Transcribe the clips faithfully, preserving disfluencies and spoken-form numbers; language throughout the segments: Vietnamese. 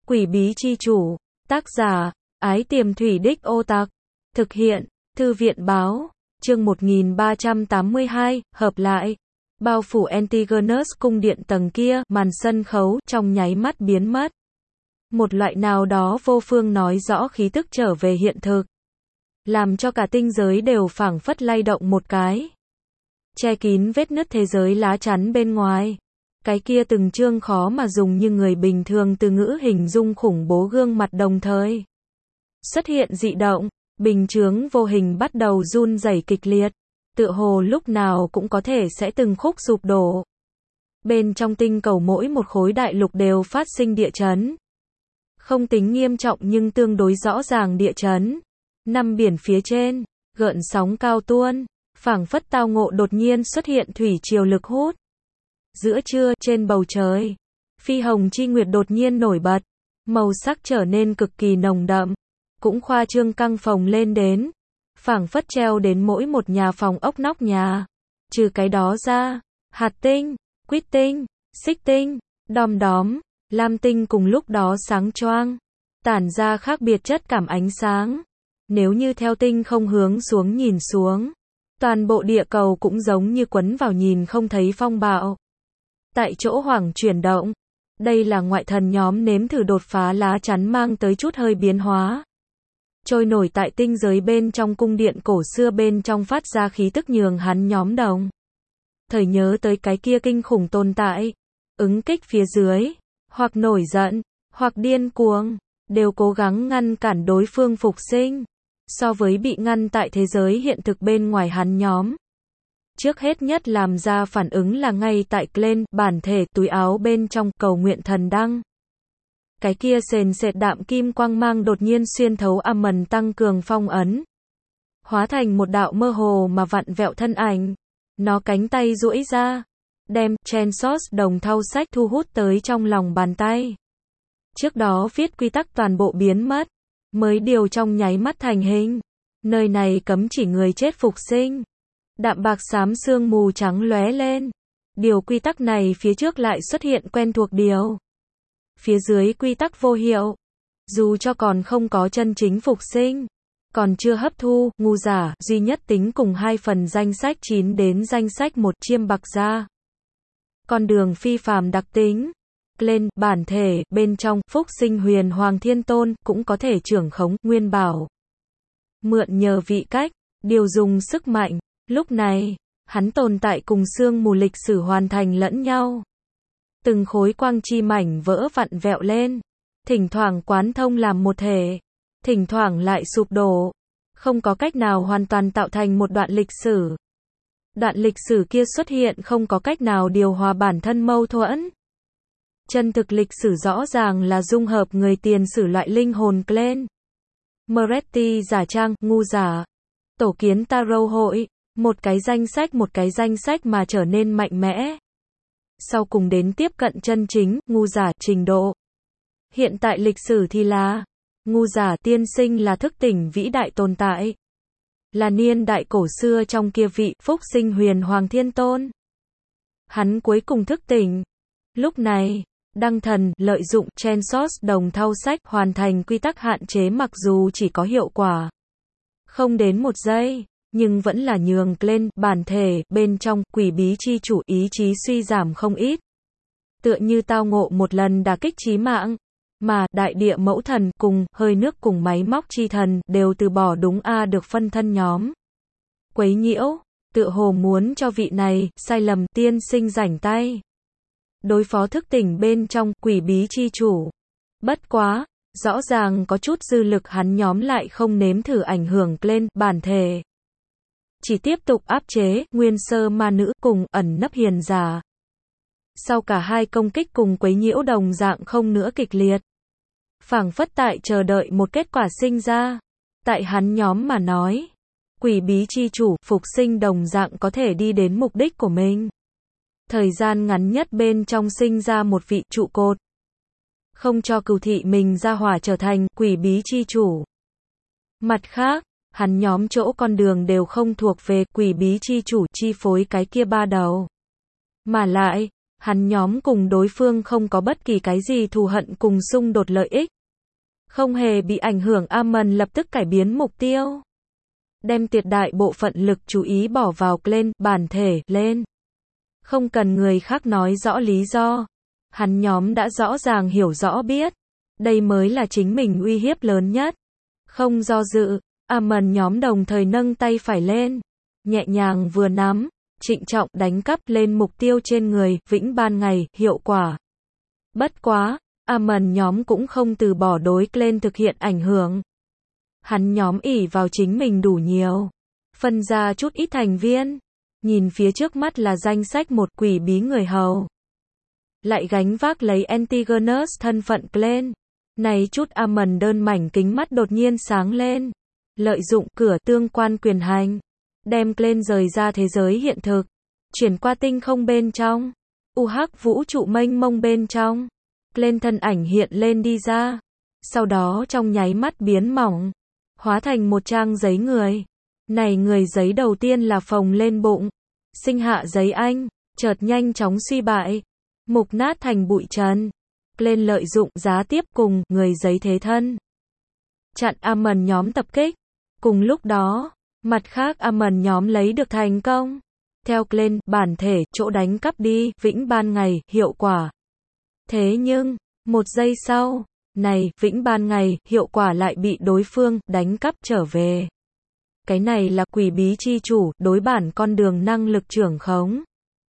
Quỷ bí chi chủ. Tác giả, Ái Tiềm Thủy Đích Ô Tặc. Thực hiện, Thư viện báo. Chương một nghìn ba trăm tám mươi hai, hợp lại. Bao phủ Antigonus cung điện tầng kia, màn sân khấu, trong nháy mắt biến mất. Một loại nào đó vô phương nói rõ khí tức trở về hiện thực. Làm cho cả tinh giới đều phảng phất lay động một cái. Che kín vết nứt thế giới lá chắn bên ngoài. Cái kia từng chương khó mà dùng như người bình thường từ ngữ hình dung khủng bố gương mặt đồng thời. Xuất hiện dị động, bình chướng vô hình bắt đầu run rẩy kịch liệt. Tựa hồ lúc nào cũng có thể sẽ từng khúc sụp đổ. Bên trong tinh cầu mỗi một khối đại lục đều phát sinh địa chấn. Không tính nghiêm trọng nhưng tương đối rõ ràng địa chấn. Năm biển phía trên, gợn sóng cao tuôn, phảng phất tao ngộ đột nhiên xuất hiện thủy triều lực hút. Giữa trưa, trên bầu trời, phi hồng chi nguyệt đột nhiên nổi bật, màu sắc trở nên cực kỳ nồng đậm, cũng khoa trương căng phồng lên đến, phảng phất treo đến mỗi một nhà phòng ốc nóc nhà. Trừ cái đó ra, hạt tinh, quýt tinh, xích tinh, đom đóm, lam tinh cùng lúc đó sáng choang, tản ra khác biệt chất cảm ánh sáng. Nếu như theo tinh không hướng xuống nhìn xuống, toàn bộ địa cầu cũng giống như quấn vào nhìn không thấy phong bạo. Tại chỗ hoảng chuyển động. Đây là ngoại thần nhóm nếm thử đột phá lá chắn mang tới chút hơi biến hóa. Trôi nổi tại tinh giới bên trong cung điện cổ xưa bên trong phát ra khí tức nhường hắn nhóm đồng. Thời nhớ tới cái kia kinh khủng tồn tại. Ứng kích phía dưới. Hoặc nổi giận. Hoặc điên cuồng. Đều cố gắng ngăn cản đối phương phục sinh. So với bị ngăn tại thế giới hiện thực bên ngoài hắn nhóm. Trước hết nhất làm ra phản ứng là ngay tại Glen, bản thể, túi áo bên trong, cầu nguyện thần đăng. Cái kia sền sệt đạm kim quang mang đột nhiên xuyên thấu âm mần tăng cường phong ấn. Hóa thành một đạo mơ hồ mà vặn vẹo thân ảnh. Nó cánh tay duỗi ra. Đem, Chansos đồng thau sách thu hút tới trong lòng bàn tay. Trước đó viết quy tắc toàn bộ biến mất. Mới điều trong nháy mắt thành hình. Nơi này cấm chỉ người chết phục sinh. Đạm bạc xám sương mù trắng lóe lên. Điều quy tắc này phía trước lại xuất hiện quen thuộc điều. Phía dưới quy tắc vô hiệu. Dù cho còn không có chân chính phục sinh. Còn chưa hấp thu, ngu giả, duy nhất tính cùng hai phần danh sách chín đến danh sách một chiêm bạc ra. Con đường phi phàm đặc tính. Lên, bản thể, bên trong, phúc sinh huyền hoàng thiên tôn, cũng có thể trưởng khống, nguyên bảo. Mượn nhờ vị cách, điều dùng sức mạnh. Lúc này, hắn tồn tại cùng sương mù lịch sử hoàn thành lẫn nhau. Từng khối quang chi mảnh vỡ vặn vẹo lên. Thỉnh thoảng quán thông làm một thể. Thỉnh thoảng lại sụp đổ. Không có cách nào hoàn toàn tạo thành một đoạn lịch sử. Đoạn lịch sử kia xuất hiện không có cách nào điều hòa bản thân mâu thuẫn. Chân thực lịch sử rõ ràng là dung hợp người tiền sử loại linh hồn Glen. Moretti giả trang, ngu giả. Tổ kiến Tarot hội. Một cái danh sách một cái danh sách mà trở nên mạnh mẽ. Sau cùng đến tiếp cận chân chính, ngu giả, trình độ. Hiện tại lịch sử thì là, ngu giả tiên sinh là thức tỉnh vĩ đại tồn tại. Là niên đại cổ xưa trong kia vị, phúc sinh huyền hoàng thiên tôn. Hắn cuối cùng thức tỉnh. Lúc này, đăng thần, lợi dụng, Chansos đồng thau sách, hoàn thành quy tắc hạn chế mặc dù chỉ có hiệu quả. Không đến một giây. Nhưng vẫn là nhường lên, bản thể, bên trong, quỷ bí chi chủ ý chí suy giảm không ít. Tựa như tao ngộ một lần đả kích chí mạng. Mà, đại địa mẫu thần, cùng, hơi nước cùng máy móc chi thần, đều từ bỏ đúng a được phân thân nhóm. Quấy nhiễu, tựa hồ muốn cho vị này, sai lầm, tiên sinh rảnh tay. Đối phó thức tỉnh bên trong, quỷ bí chi chủ. Bất quá, rõ ràng có chút dư lực hắn nhóm lại không nếm thử ảnh hưởng lên, bản thể. Chỉ tiếp tục áp chế, nguyên sơ ma nữ, cùng, ẩn nấp hiền giả. Sau cả hai công kích cùng quấy nhiễu đồng dạng không nữa kịch liệt. Phảng phất tại chờ đợi một kết quả sinh ra. Tại hắn nhóm mà nói. Quỷ bí chi chủ, phục sinh đồng dạng có thể đi đến mục đích của mình. Thời gian ngắn nhất bên trong sinh ra một vị trụ cột. Không cho cừu thị mình ra hỏa trở thành, quỷ bí chi chủ. Mặt khác, hắn nhóm chỗ con đường đều không thuộc về quỷ bí chi chủ chi phối cái kia ba đầu. Mà lại, Hắn nhóm cùng đối phương không có bất kỳ cái gì thù hận cùng xung đột lợi ích. Không hề bị ảnh hưởng, Amon lập tức cải biến mục tiêu. Đem tuyệt đại bộ phận lực chú ý bỏ vào Glenn, bản thể, lên. Không cần người khác nói rõ lý do. Hắn nhóm đã rõ ràng hiểu rõ biết. Đây mới là chính mình uy hiếp lớn nhất. Không do dự, Amon nhóm đồng thời nâng tay phải lên. Nhẹ nhàng vừa nắm, trịnh trọng đánh cắp lên mục tiêu trên người, vĩnh ban ngày, hiệu quả. Bất quá, Amon nhóm cũng không từ bỏ đối Glenn thực hiện ảnh hưởng. Hắn nhóm ỷ vào chính mình đủ nhiều. Phân ra chút ít thành viên. Nhìn phía trước mắt là danh sách một quỷ bí người hầu. Lại gánh vác lấy Antigonus thân phận Glenn. Này chút Amon đơn mảnh kính mắt đột nhiên sáng lên. Lợi dụng cửa tương quan quyền hành. Đem Glenn rời ra thế giới hiện thực. Chuyển qua tinh không bên trong. u hắc vũ trụ mênh mông bên trong. Glenn thân ảnh hiện lên đi ra. Sau đó trong nháy mắt biến mỏng. Hóa thành một trang giấy người. Này người giấy đầu tiên là phồng lên bụng. Sinh hạ giấy anh. Chợt nhanh chóng suy bại. Mục nát thành bụi trần. Glenn lợi dụng giá tiếp cùng người giấy thế thân. Chặn Amon nhóm tập kích. Cùng lúc đó, mặt khác Amon nhóm lấy được thành công. Theo Glenn, bản thể, chỗ đánh cắp đi, vĩnh ban ngày, hiệu quả. Thế nhưng, một giây sau, này, vĩnh ban ngày, hiệu quả lại bị đối phương, đánh cắp trở về. Cái này là quỷ bí chi chủ, đối bản con đường năng lực trưởng khống.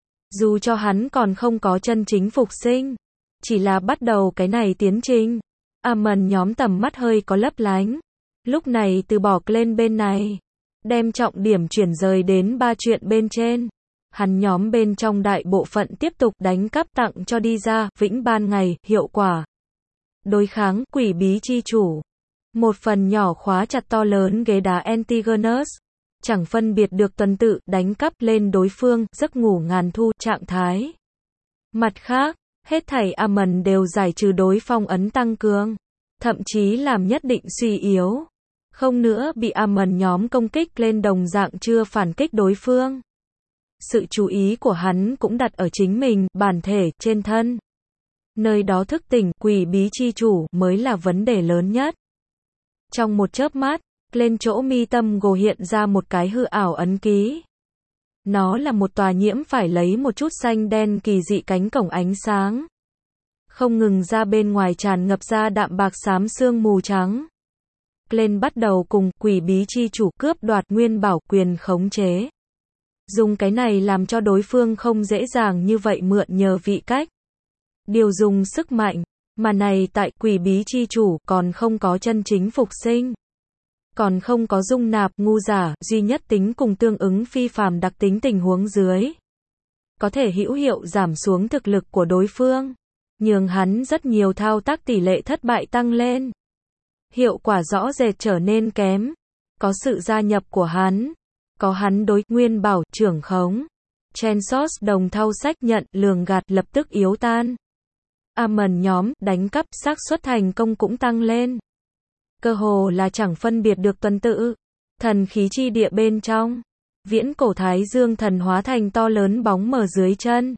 Dù cho hắn còn không có chân chính phục sinh, chỉ là bắt đầu cái này tiến trình. Amon nhóm tầm mắt hơi có lấp lánh. Lúc này từ bỏ lên bên này. Đem trọng điểm chuyển rời đến ba chuyện bên trên. Hắn nhóm bên trong đại bộ phận tiếp tục đánh cắp tặng cho đi ra, vĩnh ban ngày, hiệu quả. Đối kháng, quỷ bí chi chủ. Một phần nhỏ khóa chặt to lớn ghế đá Antigonus. Chẳng phân biệt được tuần tự, đánh cắp lên đối phương, giấc ngủ ngàn thu, trạng thái. Mặt khác, hết thảy Amon đều giải trừ đối phong ấn tăng cường. Thậm chí làm nhất định suy yếu. Không nữa bị Amon nhóm công kích lên đồng dạng chưa phản kích đối phương. Sự chú ý của hắn cũng đặt ở chính mình, bản thể, trên thân. Nơi đó thức tỉnh, quỷ bí chi chủ, mới là vấn đề lớn nhất. Trong một chớp mắt, lên chỗ mi tâm gồ hiện ra một cái hư ảo ấn ký. Nó là một tòa nhiễm phải lấy một chút xanh đen kỳ dị cánh cổng ánh sáng. Không ngừng ra bên ngoài tràn ngập ra đạm bạc xám sương mù trắng. Glenn bắt đầu cùng quỷ bí chi chủ cướp đoạt nguyên bảo quyền khống chế. Dùng cái này làm cho đối phương không dễ dàng như vậy mượn nhờ vị cách. Điều dùng sức mạnh, mà này tại quỷ bí chi chủ còn không có chân chính phục sinh. Còn không có dung nạp ngu giả, duy nhất tính cùng tương ứng phi phàm đặc tính tình huống dưới. Có thể hữu hiệu giảm xuống thực lực của đối phương. Nhường hắn rất nhiều thao tác tỷ lệ thất bại tăng lên. Hiệu quả rõ rệt trở nên kém. Có sự gia nhập của hắn. Có hắn đối nguyên bảo trưởng khống. Chansos đồng thao sách nhận lường gạt lập tức yếu tan. Amon nhóm đánh cắp xác suất thành công cũng tăng lên. Cơ hồ là chẳng phân biệt được tuần tự. Thần khí chi địa bên trong. Viễn cổ thái dương thần hóa thành to lớn bóng mờ dưới chân.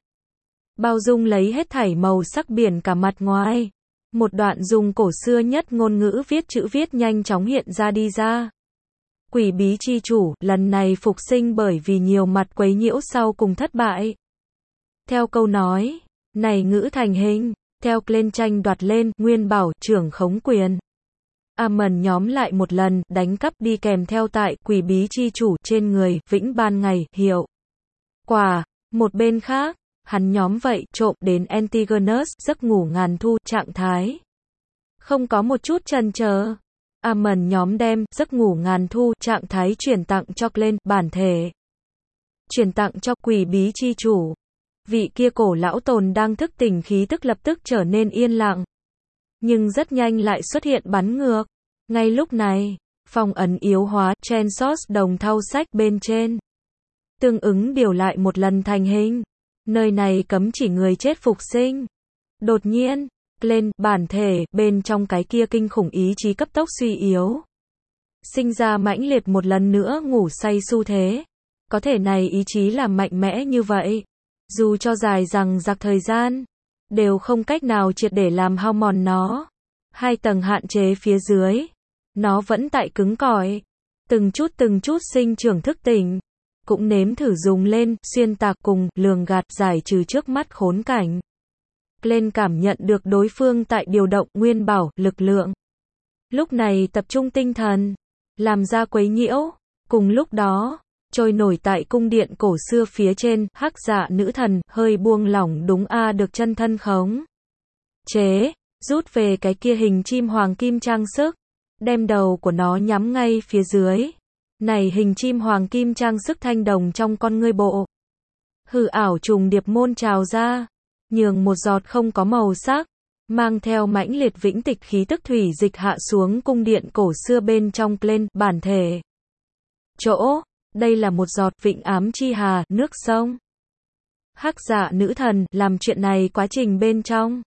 Bao dung lấy hết thảy màu sắc biển cả mặt ngoài. Một đoạn dùng cổ xưa nhất ngôn ngữ viết chữ viết nhanh chóng hiện ra đi ra. Quỷ bí chi chủ, lần này phục sinh bởi vì nhiều mặt quấy nhiễu sau cùng thất bại. Theo câu nói, này ngữ thành hình, theo Glenn tranh đoạt lên, nguyên bảo, trưởng khống quyền. Amon nhóm lại một lần, đánh cắp đi kèm theo tại, quỷ bí chi chủ, trên người, vĩnh ban ngày, hiệu quả. Một bên khác, hắn nhóm vậy, trộm đến Antigonus, giấc ngủ ngàn thu, trạng thái. Không có một chút chần chờ. Amon nhóm đem, giấc ngủ ngàn thu, trạng thái chuyển tặng cho Glenn, bản thể. Chuyển tặng cho quỷ bí chi chủ. Vị kia cổ lão tồn đang thức tỉnh khí tức lập tức trở nên yên lặng. Nhưng rất nhanh lại xuất hiện bắn ngược. Ngay lúc này, phong ấn yếu hóa, Chansos đồng thao sách bên trên. Tương ứng điều lại một lần thành hình. Nơi này cấm chỉ người chết phục sinh. Đột nhiên, Glenn, bản thể, bên trong cái kia kinh khủng ý chí cấp tốc suy yếu. Sinh ra mãnh liệt một lần nữa ngủ say xu thế. Có thể này ý chí là mạnh mẽ như vậy. Dù cho dài rằng giặc thời gian, đều không cách nào triệt để làm hao mòn nó. Hai tầng hạn chế phía dưới, nó vẫn tại cứng cỏi, từng chút từng chút sinh trưởng thức tỉnh, cũng nếm thử dùng lên, xuyên tạc cùng, lường gạt giải trừ trước mắt khốn cảnh. Glenn cảm nhận được đối phương tại điều động nguyên bảo, lực lượng. Lúc này tập trung tinh thần, làm ra quấy nhiễu, cùng lúc đó, trôi nổi tại cung điện cổ xưa phía trên, hắc dạ nữ thần, hơi buông lỏng đúng a được chân thân khống. Chế, rút về cái kia hình chim hoàng kim trang sức, đem đầu của nó nhắm ngay phía dưới. Này hình chim hoàng kim trang sức thanh đồng trong con ngươi bộ. Hư ảo trùng điệp môn trào ra, nhường một giọt không có màu sắc, mang theo mãnh liệt vĩnh tịch khí tức thủy dịch hạ xuống cung điện cổ xưa bên trong Glenn, bản thể. Chỗ, đây là một giọt vịnh ám chi hà, nước sông. Hắc dạ nữ thần, làm chuyện này quá trình bên trong.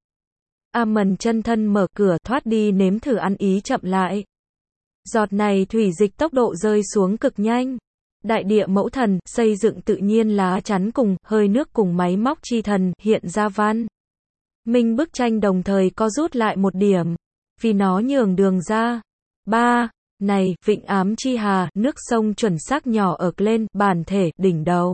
Amon chân thân mở cửa thoát đi nếm thử ăn ý chậm lại. Giọt này thủy dịch tốc độ rơi xuống cực nhanh. Đại địa mẫu thần, xây dựng tự nhiên lá chắn cùng, hơi nước cùng máy móc chi thần, hiện ra văn. Minh bức tranh đồng thời co rút lại một điểm. Vì nó nhường đường ra. ba. Này, vịnh ám chi hà, nước sông chuẩn xác nhỏ ở lên, bản thể, đỉnh đầu.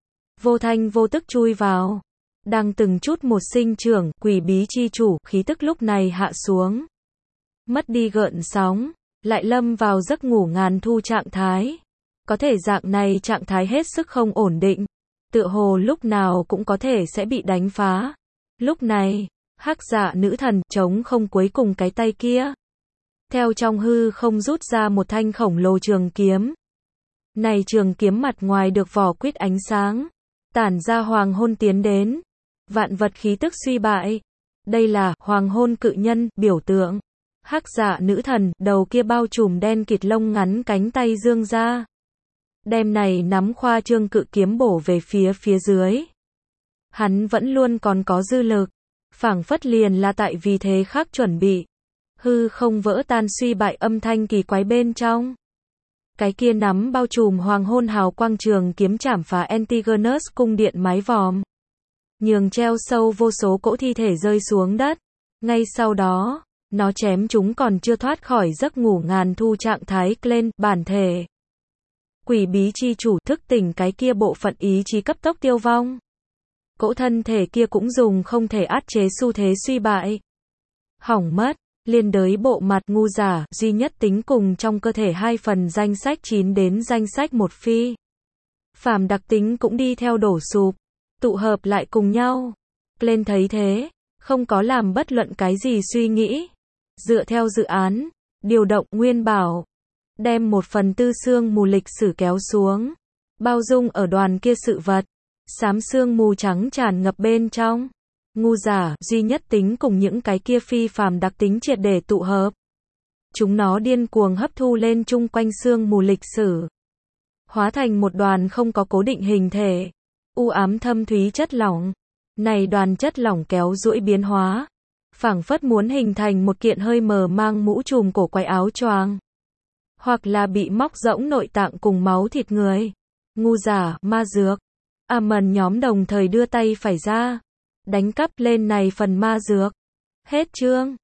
Vô thanh vô tức chui vào. Đang từng chút một sinh trưởng, quỷ bí chi chủ, khí tức lúc này hạ xuống. Mất đi gợn sóng, lại lâm vào giấc ngủ ngàn thu trạng thái. Có thể dạng này trạng thái hết sức không ổn định. Tựa hồ lúc nào cũng có thể sẽ bị đánh phá. Lúc này, hắc dạ nữ thần, chống không cuối cùng cái tay kia. Theo trong hư không rút ra một thanh khổng lồ trường kiếm. Này trường kiếm mặt ngoài được vỏ quýt ánh sáng. Tản ra hoàng hôn tiến đến. Vạn vật khí tức suy bại. Đây là hoàng hôn cự nhân, biểu tượng. Hắc dạ nữ thần, đầu kia bao trùm đen kịt lông ngắn cánh tay dương ra. Đem này nắm khoa trương cự kiếm bổ về phía phía dưới. Hắn vẫn luôn còn có dư lực. Phảng phất liền là tại vì thế khác chuẩn bị. Hư không vỡ tan suy bại âm thanh kỳ quái bên trong. Cái kia nắm bao trùm hoàng hôn hào quang trường kiếm chảm phá Antigonus cung điện mái vòm. Nhường treo sâu vô số cỗ thi thể rơi xuống đất. Ngay sau đó, nó chém chúng còn chưa thoát khỏi giấc ngủ ngàn thu trạng thái Glenn, bản thể. Quỷ bí chi chủ thức tỉnh cái kia bộ phận ý chí cấp tốc tiêu vong. Cỗ thân thể kia cũng dùng không thể át chế xu thế suy bại. Hỏng mất, liên đới bộ mặt ngu giả, duy nhất tính cùng trong cơ thể hai phần danh sách chín đến danh sách một phi. Phàm đặc tính cũng đi theo đổ sụp, tụ hợp lại cùng nhau. Glenn thấy thế, không có làm bất luận cái gì suy nghĩ. Dựa theo dự án, điều động nguyên bảo. Đem một phần tư xương mù lịch sử kéo xuống. Bao dung ở đoàn kia sự vật. Xám xương mù trắng tràn ngập bên trong. Ngu giả, duy nhất tính cùng những cái kia phi phàm đặc tính triệt để tụ hợp. Chúng nó điên cuồng hấp thu lên chung quanh xương mù lịch sử. Hóa thành một đoàn không có cố định hình thể. U ám thâm thúy chất lỏng. Này đoàn chất lỏng kéo duỗi biến hóa. Phảng phất muốn hình thành một kiện hơi mờ mang mũ trùm cổ quái áo choàng. Hoặc là bị móc rỗng nội tạng cùng máu thịt người. Ngu giả, ma dược. Amon nhóm đồng thời đưa tay phải ra. Đánh cắp lên này phần ma dược. Hết chương.